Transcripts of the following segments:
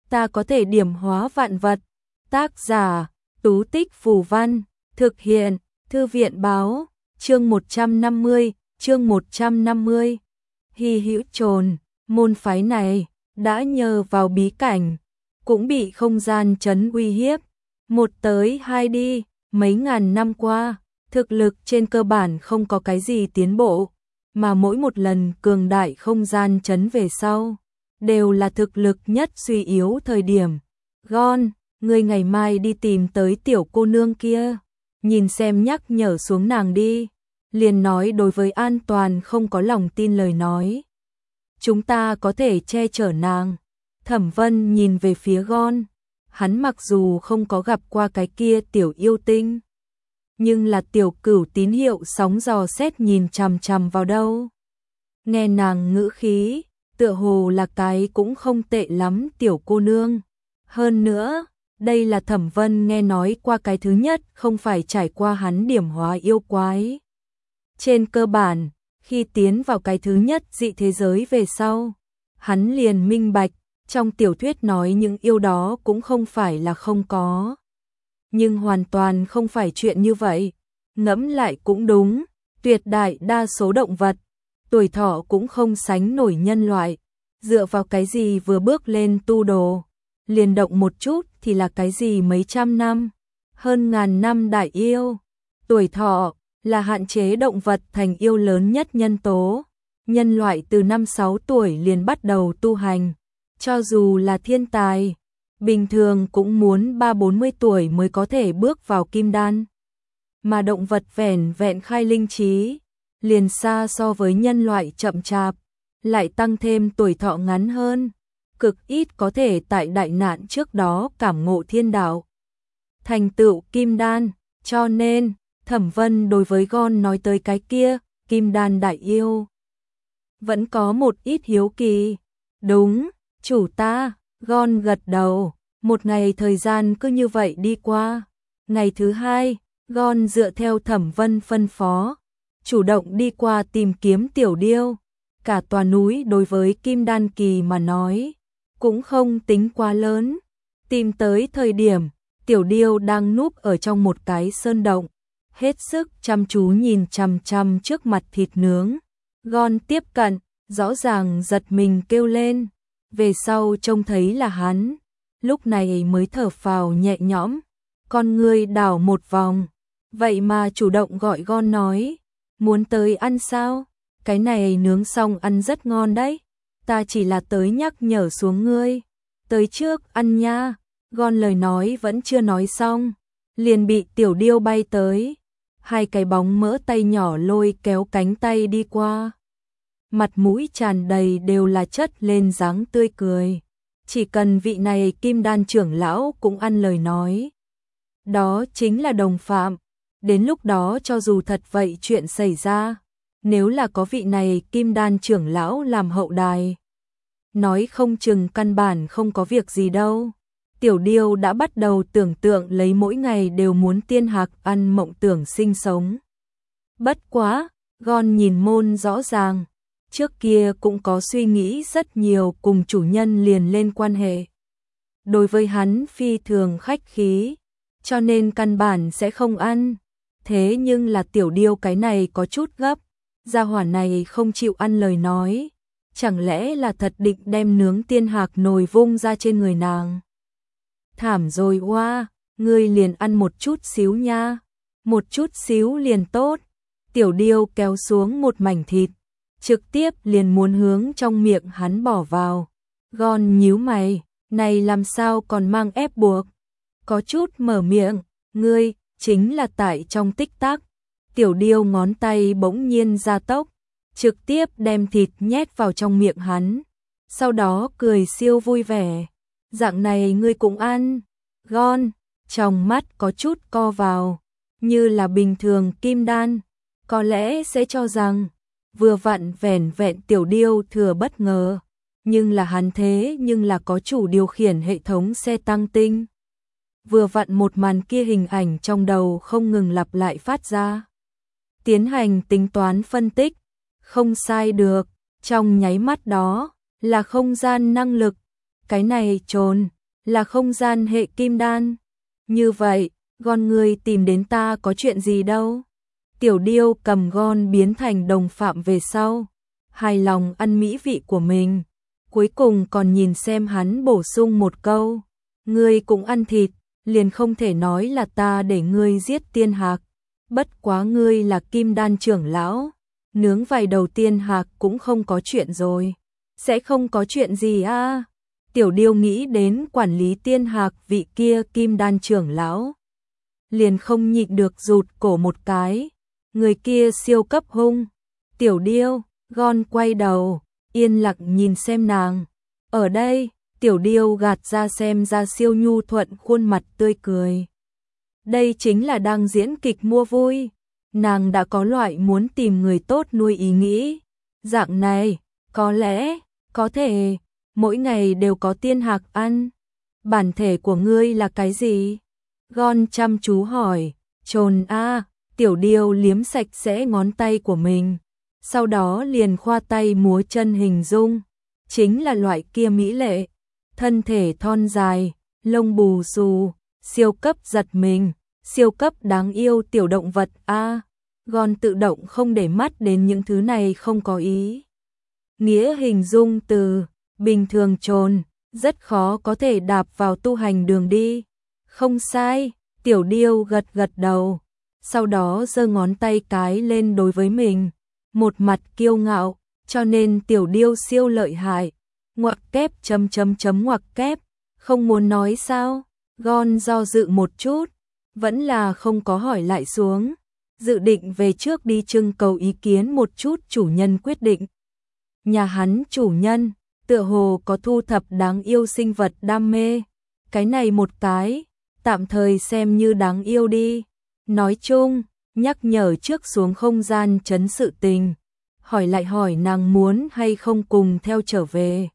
ta có thể điểm hóa vạn vật. Tác giả, Tú Tích Phù Văn, thực hiện, Thư viện báo, chương 150. Hy hữu trồn, môn phái này, đã nhờ vào bí cảnh, cũng bị không gian trấn uy hiếp. Một tới hai đi, mấy ngàn năm qua, thực lực trên cơ bản không có cái gì tiến bộ, mà mỗi một lần cường đại không gian trấn về sau, đều là thực lực nhất suy yếu thời điểm. Gon, ngươi ngày mai đi tìm tới tiểu cô nương kia, nhìn xem nhắc nhở xuống nàng đi. Liền nói đối với an toàn không có lòng tin lời nói. Chúng ta có thể che chở nàng. Thẩm Vân nhìn về phía Gon, hắn mặc dù không có gặp qua cái kia tiểu yêu tinh, nhưng là tiểu cửu tín hiệu sóng dò xét nhìn chằm chằm vào đâu. Nghe nàng ngữ khí, tựa hồ là cái cũng không tệ lắm tiểu cô nương. Hơn nữa, đây là Thẩm Vân nghe nói qua cái thứ nhất không phải trải qua hắn điểm hóa yêu quái. Trên cơ bản, khi tiến vào cái thứ nhất dị thế giới về sau, hắn liền minh bạch, trong tiểu thuyết nói những yêu đó cũng không phải là không có. Nhưng hoàn toàn không phải chuyện như vậy, ngẫm lại cũng đúng, tuyệt đại đa số động vật, tuổi thọ cũng không sánh nổi nhân loại, dựa vào cái gì vừa bước lên tu đồ, liền động một chút thì là cái gì mấy trăm năm, hơn ngàn năm đại yêu, tuổi thọ là hạn chế động vật thành yêu lớn nhất nhân tố. Nhân loại từ 5-6 tuổi liền bắt đầu tu hành, cho dù là thiên tài, bình thường cũng muốn 30-40 tuổi mới có thể bước vào kim đan. Mà động vật vẻn vẹn khai linh trí, liền xa so với nhân loại chậm chạp, lại tăng thêm tuổi thọ ngắn hơn, cực ít có thể tại đại nạn trước đó cảm ngộ thiên đạo, thành tựu kim đan. Cho nên Thẩm Vân đối với Gon nói tới cái kia kim đan đại yêu vẫn có một ít hiếu kỳ. Đúng, chủ ta. Gon gật đầu. Một ngày thời gian cứ như vậy đi qua. Ngày thứ hai, Gon dựa theo Thẩm Vân phân phó, chủ động đi qua tìm kiếm tiểu điêu. Cả tòa núi đối với kim đan kỳ mà nói cũng không tính quá lớn. Tìm tới thời điểm, tiểu điêu đang núp ở trong một cái sơn động, hết sức chăm chú nhìn chằm chằm trước mặt thịt nướng. Gon tiếp cận, rõ ràng giật mình kêu lên, về sau trông thấy là hắn, lúc này mới thở phào nhẹ nhõm, con ngươi đảo một vòng, vậy mà chủ động gọi Gon nói, muốn tới ăn sao? Cái này nướng xong ăn rất ngon đấy, ta chỉ là tới nhắc nhở xuống ngươi, tới trước ăn nha. Gon lời nói vẫn chưa nói xong, liền bị tiểu điêu bay tới. Hai cái bóng mỡ tay nhỏ lôi kéo cánh tay đi qua. Mặt mũi tràn đầy đều là chất lên dáng tươi cười. Chỉ cần vị này kim đan trưởng lão cũng ăn lời nói, đó chính là đồng phạm. Đến lúc đó cho dù thật vậy chuyện xảy ra, nếu là có vị này kim đan trưởng lão làm hậu đài, nói không chừng căn bản không có việc gì đâu. Tiểu điêu đã bắt đầu tưởng tượng lấy mỗi ngày đều muốn tiên hạc ăn mộng tưởng sinh sống. Bất quá, Gon nhìn môn rõ ràng, trước kia cũng có suy nghĩ rất nhiều cùng chủ nhân liền lên quan hệ. Đối với hắn phi thường khách khí, cho nên căn bản sẽ không ăn. Thế nhưng là tiểu điêu cái này có chút gấp, gia hỏa này không chịu ăn lời nói, chẳng lẽ là thật định đem nướng tiên hạc nồi vung ra trên người nàng. Thảm rồi oa, ngươi liền ăn một chút xíu nha, một chút xíu liền tốt. Tiểu điêu kéo xuống một mảnh thịt, trực tiếp liền muốn hướng trong miệng hắn bỏ vào. Gon nhíu mày, này làm sao còn mang ép buộc, có chút mở miệng, ngươi, chính là tại trong tích tắc. Tiểu điêu ngón tay bỗng nhiên gia tốc, trực tiếp đem thịt nhét vào trong miệng hắn, sau đó cười siêu vui vẻ. Dạng này ngươi cũng ăn. Gon, trong mắt có chút co vào, như là bình thường kim đan, có lẽ sẽ cho rằng, vừa vặn vẻn vẹn tiểu điêu thừa bất ngờ, nhưng là hắn thế nhưng là có chủ điều khiển hệ thống xe tăng tinh. Vừa vặn một màn kia hình ảnh trong đầu không ngừng lặp lại phát ra. Tiến hành tính toán phân tích, không sai được, trong nháy mắt đó, là không gian năng lực. Cái này trồn, là không gian hệ kim đan. Như vậy, Gon ngươi tìm đến ta có chuyện gì đâu? Tiểu Điêu cầm Gon biến thành đồng phạm về sau, hài lòng ăn mỹ vị của mình, cuối cùng còn nhìn xem hắn bổ sung một câu, ngươi cũng ăn thịt, liền không thể nói là ta để ngươi giết tiên hạc, bất quá ngươi là kim đan trưởng lão, nướng vài đầu tiên hạc cũng không có chuyện rồi. Sẽ không có chuyện gì à? Tiểu Điêu nghĩ đến quản lý tiên hạc vị kia kim đan trưởng lão, liền không nhịn được rụt cổ một cái, người kia siêu cấp hung. Tiểu Điêu, Gon quay đầu, yên lặng nhìn xem nàng. Ở đây, Tiểu Điêu gạt ra xem ra siêu nhu thuận khuôn mặt tươi cười. Đây chính là đang diễn kịch mua vui. Nàng đã có loại muốn tìm người tốt nuôi ý nghĩ. Dạng này, có lẽ, có thể, mỗi ngày đều có tiên hạc ăn. Bản thể của ngươi là cái gì? Gon chăm chú hỏi. Trồn a. Tiểu Điêu liếm sạch sẽ ngón tay của mình, sau đó liền khoa tay múa chân hình dung, chính là loại kia mỹ lệ, thân thể thon dài, lông bù xù, siêu cấp giật mình, siêu cấp đáng yêu tiểu động vật a. Gon tự động không để mắt đến những thứ này không có ý nghĩa hình dung từ bình thường trồn, rất khó có thể đạp vào tu hành đường đi. Không sai, Tiểu Điêu gật gật đầu, sau đó giơ ngón tay cái lên đối với mình, một mặt kiêu ngạo, cho nên Tiểu Điêu siêu lợi hại. Ngoặc kép ngoặc kép, không muốn nói sao? Gon do dự một chút, vẫn là không có hỏi lại xuống, dự định về trước đi trưng cầu ý kiến một chút chủ nhân quyết định. Nhà hắn chủ nhân, tựa hồ có thu thập đáng yêu sinh vật đam mê, cái này một cái, tạm thời xem như đáng yêu đi. Nói chung, nhắc nhở trước xuống không gian trấn sự tình, hỏi lại hỏi nàng muốn hay không cùng theo trở về.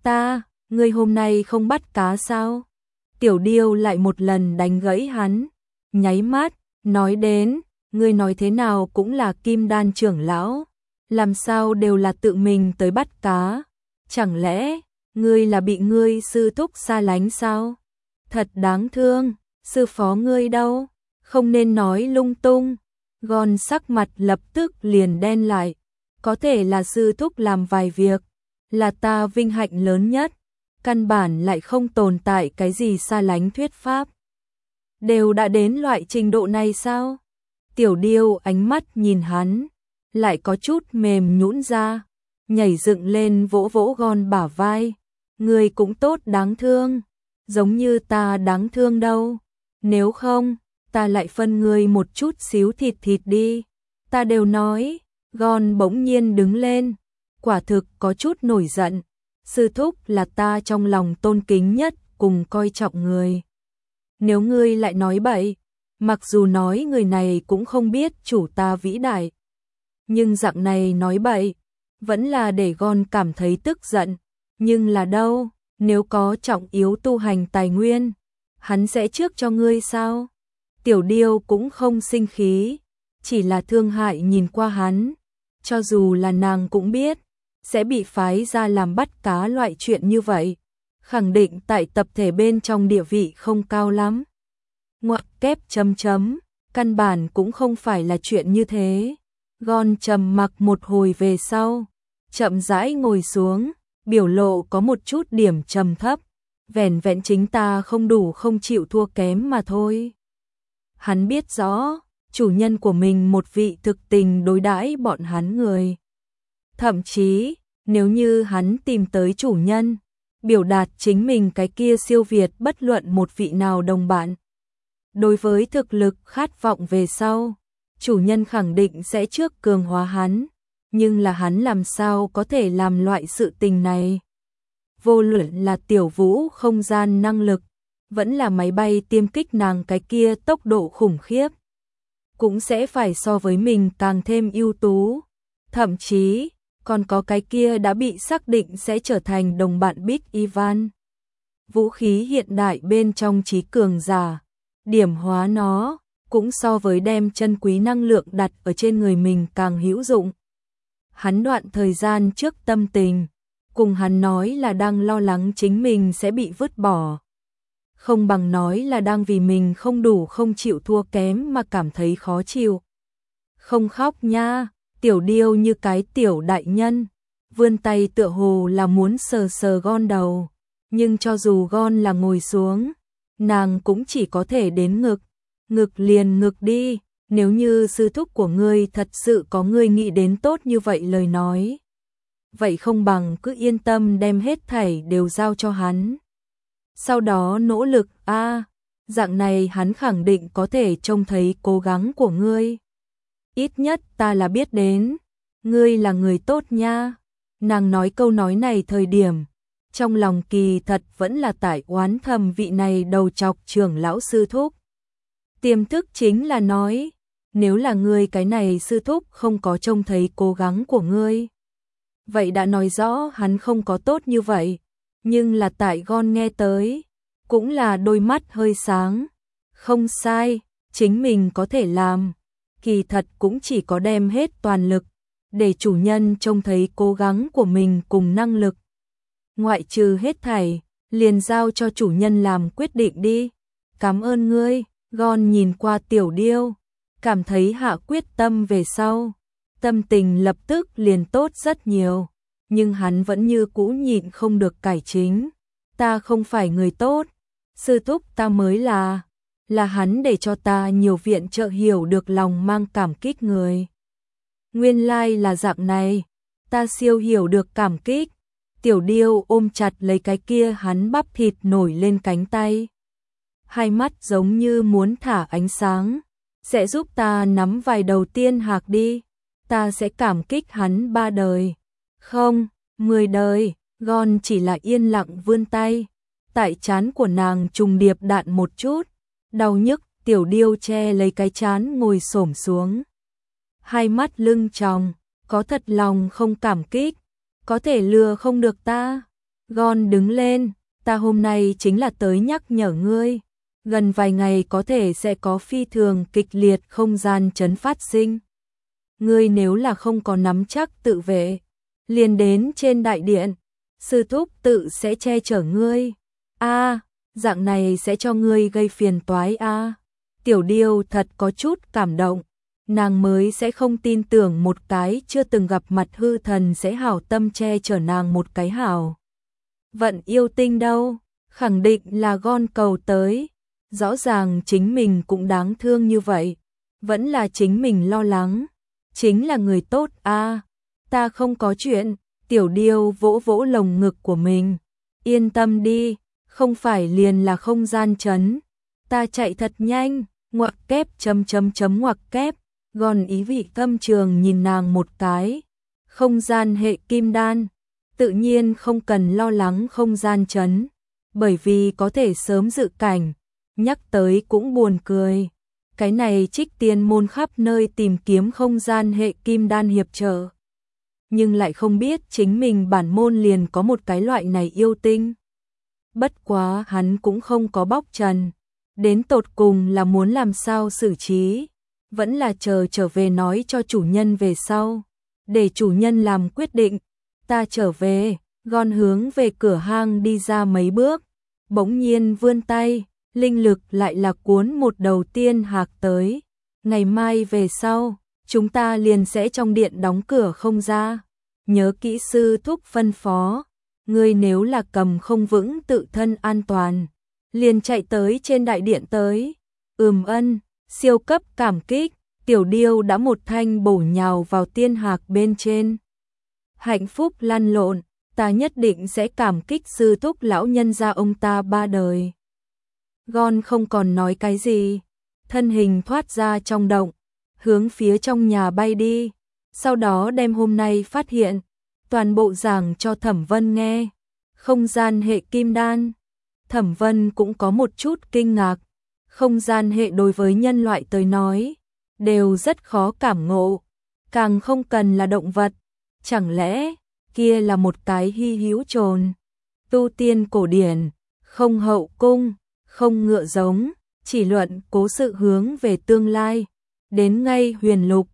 Ngươi hôm nay không bắt cá sao? Tiểu Điêu lại một lần đánh gãy hắn, nháy mắt, nói đến, ngươi nói thế nào cũng là kim đan trưởng lão, làm sao đều là tự mình tới bắt cá, chẳng lẽ, ngươi là bị ngươi sư thúc xa lánh sao? Thật đáng thương, sư phó ngươi đâu? Không nên nói lung tung. Gon sắc mặt lập tức liền đen lại, có thể là sư thúc làm vài việc, là ta vinh hạnh lớn nhất, căn bản lại không tồn tại cái gì xa lánh thuyết pháp. Đều đã đến loại trình độ này sao? Tiểu Điêu ánh mắt nhìn hắn, lại có chút mềm nhũn ra, nhảy dựng lên vỗ vỗ Gon bả vai. Ngươi cũng tốt đáng thương, giống như ta đáng thương đâu. Nếu không, ta lại phân ngươi một chút xíu thịt đi. Ta đều nói. Gon bỗng nhiên đứng lên, quả thực có chút nổi giận. Sư thúc là ta trong lòng tôn kính nhất cùng coi trọng người. Nếu ngươi lại nói bậy, mặc dù nói người này cũng không biết chủ ta vĩ đại, nhưng dạng này nói bậy, vẫn là để Gon cảm thấy tức giận. Nhưng là đâu, nếu có trọng yếu tu hành tài nguyên, hắn sẽ trước cho ngươi sao? Tiểu Điêu cũng không sinh khí, chỉ là thương hại nhìn qua hắn, cho dù là nàng cũng biết, sẽ bị phái ra làm bắt cá loại chuyện như vậy, khẳng định tại tập thể bên trong địa vị không cao lắm. Ngoặc kép căn bản cũng không phải là chuyện như thế. Gon trầm mặc một hồi về sau, chậm rãi ngồi xuống, biểu lộ có một chút điểm trầm thấp, vẻn vẹn chính ta không đủ không chịu thua kém mà thôi. Hắn biết rõ, chủ nhân của mình một vị thực tình đối đãi bọn hắn người. Thậm chí, nếu như hắn tìm tới chủ nhân, biểu đạt chính mình cái kia siêu việt bất luận một vị nào đồng bạn. Đối với thực lực khát vọng về sau, chủ nhân khẳng định sẽ trước cường hóa hắn, nhưng là hắn làm sao có thể làm loại sự tình này. Vô luận là tiểu vũ không gian năng lực, vẫn là máy bay tiêm kích nàng cái kia tốc độ khủng khiếp, cũng sẽ phải so với mình càng thêm ưu tú. Thậm chí, còn có cái kia đã bị xác định sẽ trở thành đồng bạn Big Ivan. Vũ khí hiện đại bên trong trí cường giả, điểm hóa nó, cũng so với đem chân quý năng lượng đặt ở trên người mình càng hữu dụng. Hắn đoạn thời gian trước tâm tình, cùng hắn nói là đang lo lắng chính mình sẽ bị vứt bỏ. không bằng nói là đang vì mình không đủ không chịu thua kém mà cảm thấy khó chịu. Không khóc nha, Tiểu Điêu như cái tiểu đại nhân, vươn tay tựa hồ là muốn sờ sờ Gon đầu, nhưng cho dù Gon là ngồi xuống, nàng cũng chỉ có thể đến ngực, ngực liền ngực đi, nếu như sư thúc của ngươi thật sự có ngươi nghĩ đến tốt như vậy lời nói. Vậy không bằng cứ yên tâm đem hết thảy đều giao cho hắn. Sau đó nỗ lực dạng này hắn khẳng định có thể trông thấy cố gắng của ngươi. Ít nhất ta là biết đến, ngươi là người tốt nha. Nàng nói câu nói này thời điểm, trong lòng kỳ thật vẫn là tại oán thầm vị này đầu chọc trưởng lão sư thúc. Tiềm thức chính là nói, nếu là ngươi cái này sư thúc không có trông thấy cố gắng của ngươi. Vậy đã nói rõ hắn không có tốt như vậy, nhưng là tại Gon nghe tới, cũng là đôi mắt hơi sáng. Không sai, chính mình có thể làm, kỳ thật cũng chỉ có đem hết toàn lực, để chủ nhân trông thấy cố gắng của mình cùng năng lực. Ngoại trừ hết thảy, liền giao cho chủ nhân làm quyết định đi. Cảm ơn ngươi. Gon nhìn qua Tiểu Điêu, cảm thấy hạ quyết tâm về sau, tâm tình lập tức liền tốt rất nhiều, nhưng hắn vẫn như cũ nhịn không được cải chính. Ta không phải người tốt, sư thúc ta mới là hắn để cho ta nhiều viện trợ hiểu được lòng mang cảm kích người. Nguyên lai là dạng này, ta siêu hiểu được cảm kích. Tiểu Điêu ôm chặt lấy cái kia hắn bắp thịt nổi lên cánh tay. Hai mắt giống như muốn thả ánh sáng, sẽ giúp ta nắm vài đầu tiên hạc đi, ta sẽ cảm kích hắn 3 đời, không, 10 đời. Gon chỉ là yên lặng vươn tay, tại trán của nàng trùng điệp đạn một chút, đau nhức. Tiểu Điêu che lấy cái trán ngồi xổm xuống, hai mắt lưng tròng, có thật lòng không cảm kích, có thể lừa không được ta. Gon đứng lên, ta hôm nay chính là tới nhắc nhở ngươi. Gần vài ngày có thể sẽ có phi thường kịch liệt không gian chấn phát sinh. Ngươi nếu là không có nắm chắc tự vệ, liền đến trên đại điện, sư thúc tự sẽ che chở ngươi. Dạng này sẽ cho ngươi gây phiền toái Tiểu Điêu thật có chút cảm động, nàng mới sẽ không tin tưởng một cái chưa từng gặp mặt hư thần sẽ hảo tâm che chở nàng một cái hảo vận yêu tinh đâu, khẳng định là Gon cầu tới. Rõ ràng chính mình cũng đáng thương như vậy, vẫn là chính mình lo lắng, chính là người tốt ta không có chuyện. Tiểu Điêu vỗ vỗ lồng ngực của mình, yên tâm đi, không phải liền là không gian chấn, ta chạy thật nhanh, ngoặc kép ngoặc kép. Gon ý vị thâm trường nhìn nàng một cái, không gian hệ kim đan, tự nhiên không cần lo lắng không gian chấn, bởi vì có thể sớm dự cảnh. Nhắc tới cũng buồn cười, cái này Trích Tiên môn khắp nơi tìm kiếm không gian hệ kim đan hiệp trợ, nhưng lại không biết chính mình bản môn liền có một cái loại này yêu tinh. Bất quá hắn cũng không có bóc trần, đến tột cùng là muốn làm sao xử trí, vẫn là chờ trở về nói cho chủ nhân về sau, để chủ nhân làm quyết định. Ta trở về. Gon hướng về cửa hang đi ra mấy bước, bỗng nhiên vươn tay, linh lực lại là cuốn một đầu tiên hạc tới. Ngày mai về sau, chúng ta liền sẽ trong điện đóng cửa không ra. Nhớ kỹ sư thúc phân phó, ngươi nếu là cầm không vững tự thân an toàn, liền chạy tới trên đại điện tới. Ân, siêu cấp cảm kích. Tiểu Điêu đã một thanh bổ nhào vào tiên hạc bên trên. Hạnh phúc lăn lộn, ta nhất định sẽ cảm kích sư thúc lão nhân gia ông ta 3 đời. Gon không còn nói cái gì, thân hình thoát ra trong động, hướng phía trong nhà bay đi, sau đó đem hôm nay phát hiện toàn bộ giảng cho Thẩm Vân nghe. Không gian hệ kim đan, Thẩm Vân cũng có một chút kinh ngạc. Không gian hệ đối với nhân loại tới nói đều rất khó cảm ngộ, càng không cần là động vật. Chẳng lẽ kia là một cái hy hữu trồn? Tu tiên cổ điển, không hậu cung, không ngựa giống, chỉ luận cố sự hướng về tương lai. Đến ngay huyền lục,